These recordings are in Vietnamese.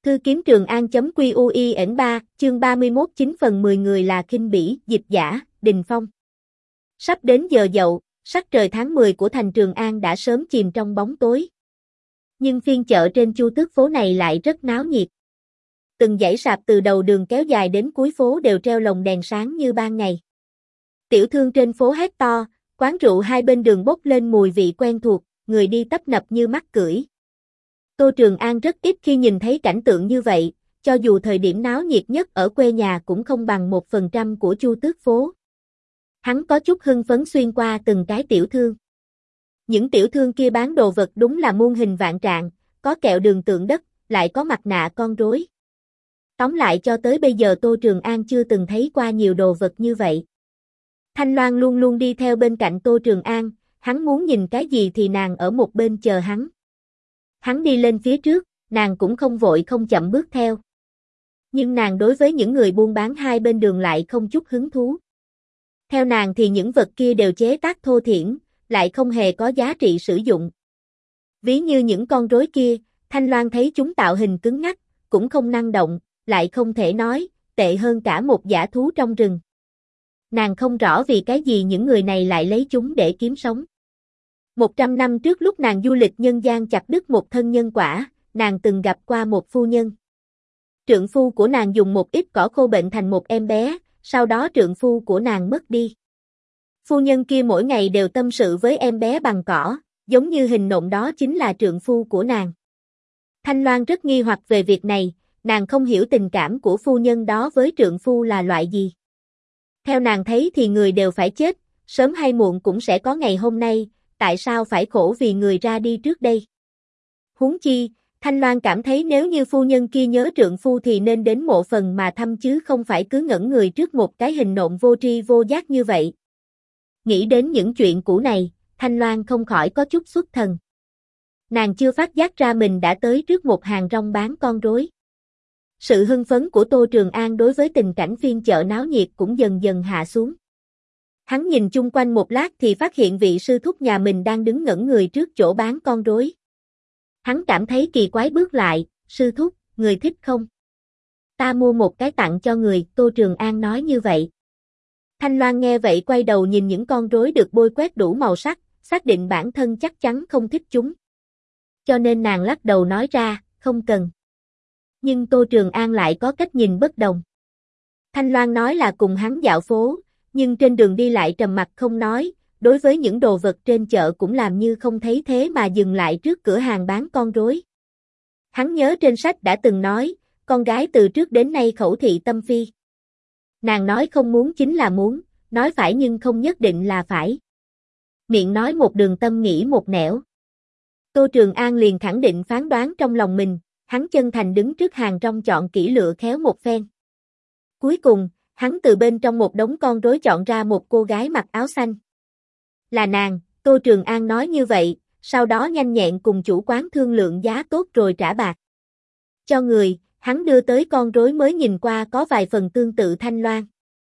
Thư kiếm Trường An.QUIN3, chương 31 9 phần 10 người là khinh bỉ, dịch giả, Đình Phong. Sắp đến giờ dậu, sắc trời tháng 10 của thành Trường An đã sớm chìm trong bóng tối. Nhưng phiên chợ trên Chu Tước phố này lại rất náo nhiệt. Từng dãy sạp từ đầu đường kéo dài đến cuối phố đều treo lồng đèn sáng như ban ngày. Tiểu thương trên phố hét to, quán rượu hai bên đường bốc lên mùi vị quen thuộc, người đi tấp nập như mắc cưỡi. Tô Trường An rất ít khi nhìn thấy cảnh tượng như vậy, cho dù thời điểm náo nhiệt nhất ở quê nhà cũng không bằng 1% của Chu Tước phố. Hắn có chút hưng phấn xuyên qua từng cái tiểu thương. Những tiểu thương kia bán đồ vật đúng là muôn hình vạn trạng, có kẹo đường tượng đất, lại có mặt nạ con rối. Tóm lại cho tới bây giờ Tô Trường An chưa từng thấy qua nhiều đồ vật như vậy. Thanh Loan luôn luôn đi theo bên cạnh Tô Trường An, hắn muốn nhìn cái gì thì nàng ở một bên chờ hắn. Hắn đi lên phía trước, nàng cũng không vội không chậm bước theo. Nhưng nàng đối với những người buôn bán hai bên đường lại không chút hứng thú. Theo nàng thì những vật kia đều chế tác thô thiển, lại không hề có giá trị sử dụng. Ví như những con rối kia, Thanh Loan thấy chúng tạo hình cứng ngắc, cũng không năng động, lại không thể nói, tệ hơn cả một dã thú trong rừng. Nàng không rõ vì cái gì những người này lại lấy chúng để kiếm sống. 100 năm trước lúc nàng du lịch nhân gian chặt đứt một thân nhân quả, nàng từng gặp qua một phu nhân. Trượng phu của nàng dùng một ít cỏ khô bệnh thành một em bé, sau đó trượng phu của nàng mất đi. Phu nhân kia mỗi ngày đều tâm sự với em bé bằng cỏ, giống như hình nộm đó chính là trượng phu của nàng. Thanh Loan rất nghi hoặc về việc này, nàng không hiểu tình cảm của phu nhân đó với trượng phu là loại gì. Theo nàng thấy thì người đều phải chết, sớm hay muộn cũng sẽ có ngày hôm nay, tại sao phải khổ vì người ra đi trước đây? Huống chi, Thanh Loan cảm thấy nếu như phu nhân kia nhớ trượng phu thì nên đến mộ phần mà thăm chứ không phải cứ ngẩn người trước một cái hình nộm vô tri vô giác như vậy. Nghĩ đến những chuyện cũ này, Thanh Loan không khỏi có chút xuất thần. Nàng chưa phát giác ra mình đã tới trước một hàng rong bán con rối. Sự hưng phấn của Tô Trường An đối với tình cảnh phiên chợ náo nhiệt cũng dần dần hạ xuống. Hắn nhìn chung quanh một lát thì phát hiện vị sư thúc nhà mình đang đứng ngẩn người trước chỗ bán con rối. Hắn cảm thấy kỳ quái bước lại, sư thúc, người thích không? Ta mua một cái tặng cho người, Tô Trường An nói như vậy. Thanh Loan nghe vậy quay đầu nhìn những con rối được bôi quét đủ màu sắc, xác định bản thân chắc chắn không thích chúng. Cho nên nàng lắc đầu nói ra, không cần. Nhưng Tô Trường An lại có cách nhìn bất đồng. Thanh Loan nói là cùng hắn dạo phố, nhưng trên đường đi lại trầm mặc không nói, đối với những đồ vật trên chợ cũng làm như không thấy thế mà dừng lại trước cửa hàng bán con rối. Hắn nhớ trên sách đã từng nói, con gái từ trước đến nay khẩu thị tâm phi. Nàng nói không muốn chính là muốn, nói phải nhưng không nhất định là phải. Miệng nói một đường tâm nghĩ một nẻo. Tô Trường An liền khẳng định phán đoán trong lòng mình, hắn chân thành đứng trước hàng rong chọn kỹ lựa khéo một phen. Cuối cùng, hắn từ bên trong một đống con rối chọn ra một cô gái mặc áo xanh. Là nàng, Tô Trường An nói như vậy, sau đó nhanh nhẹn cùng chủ quán thương lượng giá tốt rồi trả bạc. Cho người, hắn đưa tới con rối mới nhìn qua có vài phần tương tự Thanh Loan.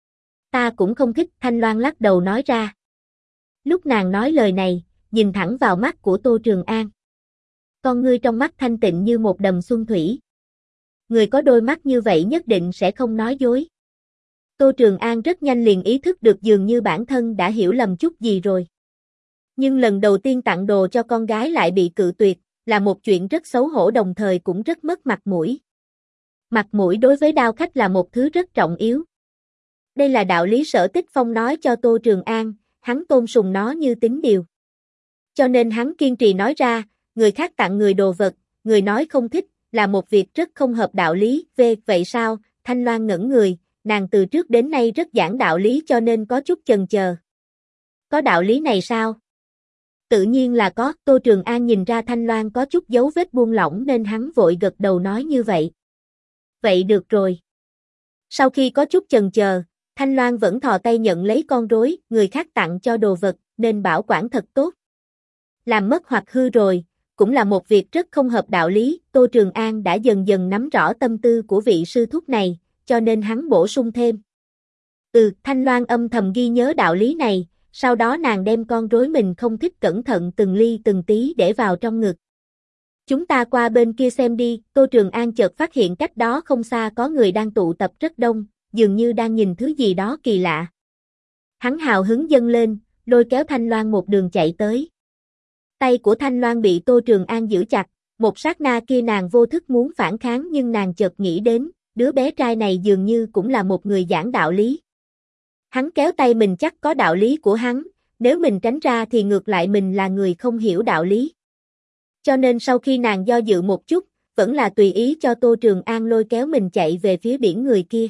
Ta cũng không thích, Thanh Loan lắc đầu nói ra. Lúc nàng nói lời này, nhìn thẳng vào mắt của Tô Trường An. Con ngươi trong mắt thanh tịnh như một đầm xuân thủy. Người có đôi mắt như vậy nhất định sẽ không nói dối. Tô Trường An rất nhanh liền ý thức được dường như bản thân đã hiểu lầm chút gì rồi. Nhưng lần đầu tiên tặng đồ cho con gái lại bị cự tuyệt, là một chuyện rất xấu hổ đồng thời cũng rất mất mặt mũi. Mặt mũi đối với đao khách là một thứ rất trọng yếu. Đây là đạo lý Sở Tích Phong nói cho Tô Trường An, hắn tôn sùng nó như tín điều. Cho nên hắn kiên trì nói ra, người khác tặng người đồ vật, người nói không thích, là một việc rất không hợp đạo lý. Vậy sao? Thanh Loan ngẩn người, nàng từ trước đến nay rất giảng đạo lý cho nên có chút chần chờ. Có đạo lý này sao? Tự nhiên là có, Tô Trường An nhìn ra Thanh Loan có chút dấu vết buông lỏng nên hắn vội gật đầu nói như vậy. Vậy được rồi. Sau khi có chút chần chờ, Thanh Loan vẫn thò tay nhận lấy con rối, người khác tặng cho đồ vật, nên bảo quản thật tốt. Làm mất hoặc hư rồi, cũng là một việc rất không hợp đạo lý, Tô Trường An đã dần dần nắm rõ tâm tư của vị sư thúc này, cho nên hắn bổ sung thêm. Thanh Loan âm thầm ghi nhớ đạo lý này, sau đó nàng đem con rối mình không thích cẩn thận từng ly từng tí để vào trong ngực. Chúng ta qua bên kia xem đi, Tô Trường An chợt phát hiện cách đó không xa có người đang tụ tập rất đông, dường như đang nhìn thứ gì đó kỳ lạ. Hắn hào hứng dâng lên, lôi kéo Thanh Loan một đường chạy tới. Tay của Thanh Loan bị Tô Trường An giữ chặt, một sát na kia nàng vô thức muốn phản kháng nhưng nàng chợt nghĩ đến, đứa bé trai này dường như cũng là một người giảng đạo lý. Hắn kéo tay mình chắc có đạo lý của hắn, nếu mình tránh ra thì ngược lại mình là người không hiểu đạo lý. Cho nên sau khi nàng do dự một chút, vẫn là tùy ý cho Tô Trường An lôi kéo mình chạy về phía biển người kia.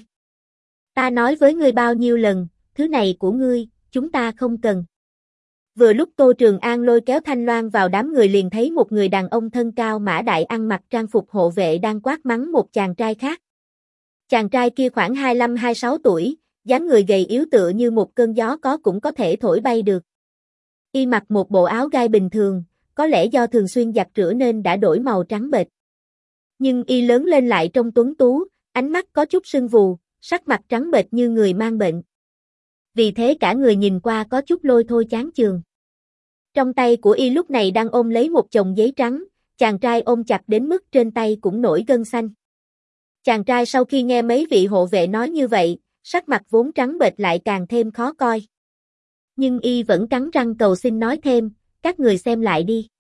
Ta nói với ngươi bao nhiêu lần, thứ này của ngươi, chúng ta không cần. Vừa lúc Tô Trường An lôi kéo Thanh Loan vào đám người liền thấy một người đàn ông thân cao mã đại ăn mặc trang phục hộ vệ đang quát mắng một chàng trai khác. Chàng trai kia khoảng 25-26 tuổi, dáng người gầy yếu tựa như một cơn gió cũng có thể thổi bay được. Y mặc một bộ áo gai bình thường, có lẽ do thường xuyên giặt rửa nên đã đổi màu trắng bệch. Nhưng y lớn lên lại trông tuấn tú, ánh mắt có chút sưng vù, sắc mặt trắng bệch như người mang bệnh. Vì thế cả người nhìn qua có chút lôi thôi chán chường. Trong tay của y lúc này đang ôm lấy một chồng giấy trắng, chàng trai ôm chặt đến mức trên tay cũng nổi gân xanh. Chàng trai sau khi nghe mấy vị hộ vệ nói như vậy, sắc mặt vốn trắng bệch lại càng thêm khó coi. Nhưng y vẫn cắn răng cầu xin nói thêm, các người xem lại đi.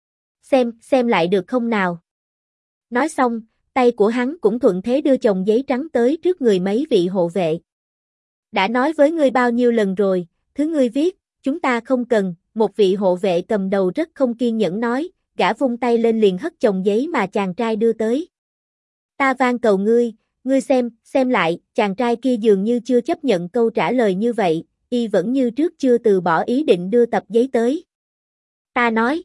Xem lại được không nào? Nói xong, tay của hắn cũng thuận thế đưa chồng giấy trắng tới trước người mấy vị hộ vệ. Đã nói với ngươi bao nhiêu lần rồi, thứ ngươi viết, chúng ta không cần, một vị hộ vệ cầm đầu rất không kiên nhẫn nói, gã vung tay lên liền hất chồng giấy mà chàng trai đưa tới. Ta van cầu ngươi xem lại, chàng trai kia dường như chưa chấp nhận câu trả lời như vậy, y vẫn như trước chưa từ bỏ ý định đưa tập giấy tới. Ta nói,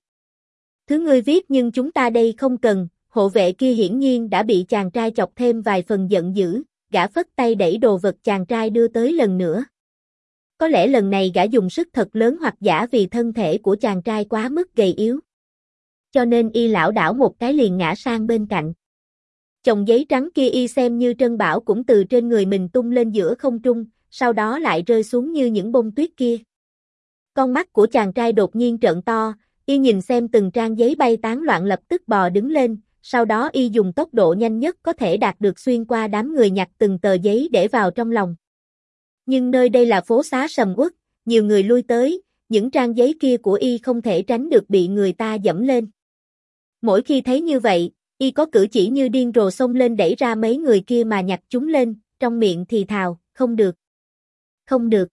thứ ngươi viết nhưng chúng ta đây không cần, hộ vệ kia hiển nhiên đã bị chàng trai chọc thêm vài phần giận dữ, gã phất tay đẩy đồ vật chàng trai đưa tới lần nữa. Có lẽ lần này gã dùng sức thật lớn hoặc giả vì thân thể của chàng trai quá mức gầy yếu. Cho nên y lảo đảo một cái liền ngã sang bên cạnh. Chồng giấy trắng kia y xem như trân bảo cũng từ trên người mình tung lên giữa không trung, sau đó lại rơi xuống như những bông tuyết kia. Con mắt của chàng trai đột nhiên trợn to, y nhìn xem từng trang giấy bay tán loạn lập tức bò đứng lên, sau đó y dùng tốc độ nhanh nhất có thể đạt được xuyên qua đám người nhặt từng tờ giấy để vào trong lòng. Nhưng nơi đây là phố xá sầm uất, nhiều người lui tới, những trang giấy kia của y không thể tránh được bị người ta dẫm lên. Mỗi khi thấy như vậy, y có cử chỉ như điên rồ xông lên đẩy ra mấy người kia mà nhặt chúng lên, trong miệng thì thào, không được. Không được.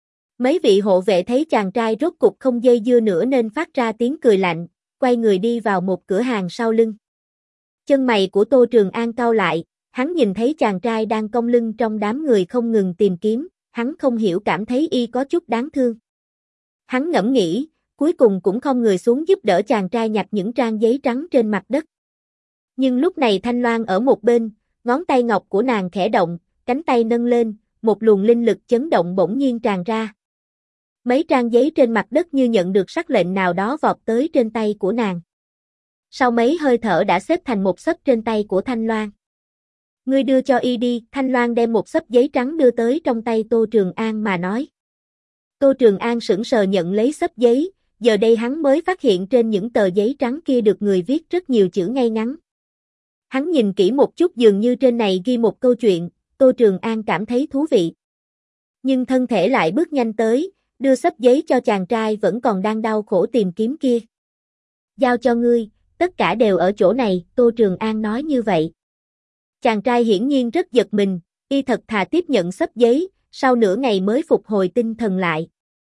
Mấy vị hộ vệ thấy chàng trai rốt cục không dây dưa nữa nên phát ra tiếng cười lạnh, quay người đi vào một cửa hàng sau lưng. Chân mày của Tô Trường An cau lại, hắn nhìn thấy chàng trai đang cong lưng trong đám người không ngừng tìm kiếm, hắn không hiểu cảm thấy y có chút đáng thương. Hắn ngẫm nghĩ, cuối cùng cũng không người xuống giúp đỡ chàng trai nhặt những trang giấy trắng trên mặt đất. Nhưng lúc này Thanh Loan ở một bên, ngón tay ngọc của nàng khẽ động, cánh tay nâng lên, một luồng linh lực chấn động bỗng nhiên tràn ra. Mấy trang giấy trên mặt đất như nhận được sắc lệnh nào đó vọt tới trên tay của nàng. Sau mấy hơi thở đã xếp thành một xấp trên tay của Thanh Loan. Ngươi đưa cho y đi, Thanh Loan đem một xấp giấy trắng đưa tới trong tay Tô Trường An mà nói. Tô Trường An sững sờ nhận lấy xấp giấy, giờ đây hắn mới phát hiện trên những tờ giấy trắng kia được người viết rất nhiều chữ ngay ngắn. Hắn nhìn kỹ một chút dường như trên này ghi một câu chuyện, Tô Trường An cảm thấy thú vị. Nhưng thân thể lại bước nhanh tới, đưa xấp giấy cho chàng trai vẫn còn đang đau khổ tìm kiếm kia. Giao cho ngươi, tất cả đều ở chỗ này, Tô Trường An nói như vậy. Chàng trai hiển nhiên rất giật mình, y thật thà tiếp nhận xấp giấy, sau nửa ngày mới phục hồi tinh thần lại.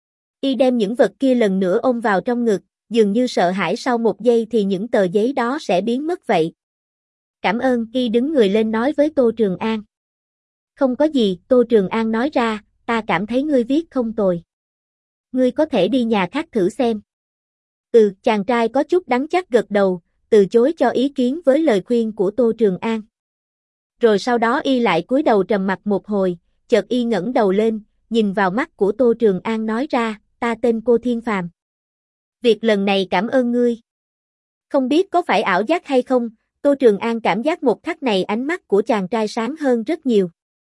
Y đem những vật kia lần nữa ôm vào trong ngực, dường như sợ hãi sau một giây thì những tờ giấy đó sẽ biến mất vậy. Cảm ơn, y đứng người lên nói với Tô Trường An. Không có gì, Tô Trường An nói ra, ta cảm thấy ngươi viết không tồi. Ngươi có thể đi nhà khác thử xem. Chàng trai có chút đắn chắc gật đầu, từ chối cho ý kiến với lời khuyên của Tô Trường An. Rồi sau đó y lại cúi đầu trầm mặc một hồi, chợt y ngẩng đầu lên, nhìn vào mắt của Tô Trường An nói ra, ta tên Cô Thiên Phàm. Việc lần này cảm ơn ngươi. Không biết có phải ảo giác hay không, Tô Trường An cảm giác một khắc này ánh mắt của chàng trai sáng hơn rất nhiều.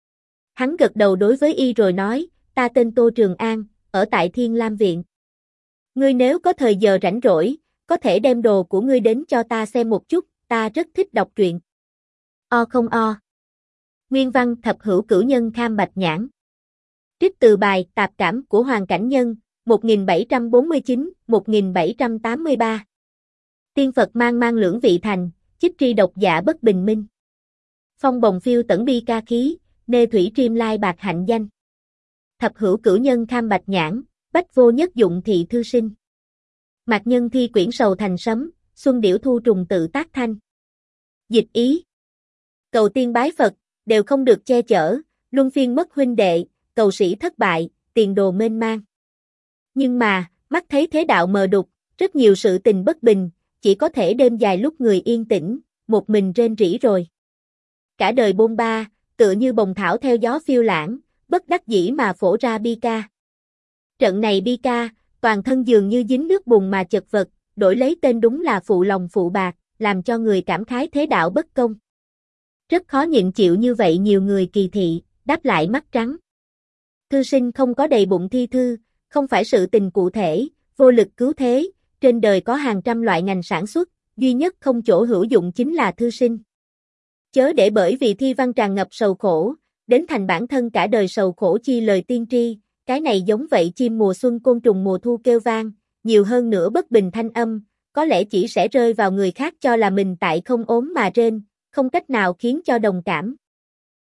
Hắn gật đầu đối với y rồi nói, ta tên Tô Trường An, ở tại Thiên Lam Viện. Ngươi nếu có thời giờ rảnh rỗi, có thể đem đồ của ngươi đến cho ta xem một chút, ta rất thích đọc truyện. O không o. Nguyên văn thập hữu cửu nhân kham bạch nhãn. Trích từ bài Tạp cảm của Hoàng Cảnh Nhân, 1749-1783. Tiên Phật mang mang lưỡng vị thành, chích tri độc giả bất bình minh. Phong bồng phiêu tẩn bi ca khí, nê thủy triêm lai bạc hạnh danh. Thập hữu cửu nhân kham bạch nhãn, bách vô nhất dụng thị thư sinh. Mạc nhân thi quyển sầu thành sấm, xuân điểu thu trùng tự tác thanh. Dịch ý. Cầu tiên bái Phật, đều không được che chở, luân phiên mất huynh đệ, cầu sĩ thất bại, tiền đồ mênh mang. Nhưng mà, mắt thấy thế đạo mờ đục, rất nhiều sự tình bất bình, chỉ có thể đêm dài lúc người yên tĩnh, một mình rên rỉ rồi. Cả đời bôn ba, tựa như bồng thảo theo gió phiêu lãng, bất đắc dĩ mà phổ ra bi ca. Trận này bi ca, toàn thân dường như dính nước bùn mà chật vật, đổi lấy tên đúng là phụ lòng phụ bạc, làm cho người cảm khái thế đạo bất công. Rất khó nhịn chịu như vậy nhiều người kỳ thị, đáp lại mắt trắng. Thư sinh không có đầy bụng thi thư, không phải sự tình cụ thể, vô lực cứu thế, trên đời có hàng trăm loại ngành sản xuất, duy nhất không chỗ hữu dụng chính là thư sinh. Chớ để bởi vì thi văn tràn ngập sầu khổ, đến thành bản thân cả đời sầu khổ chi lời tiên tri, cái này giống vậy chim mùa xuân côn trùng mùa thu kêu vang, nhiều hơn nữa bất bình thanh âm, có lẽ chỉ sẽ rơi vào người khác cho là mình tại không ốm mà rên, không cách nào khiến cho đồng cảm.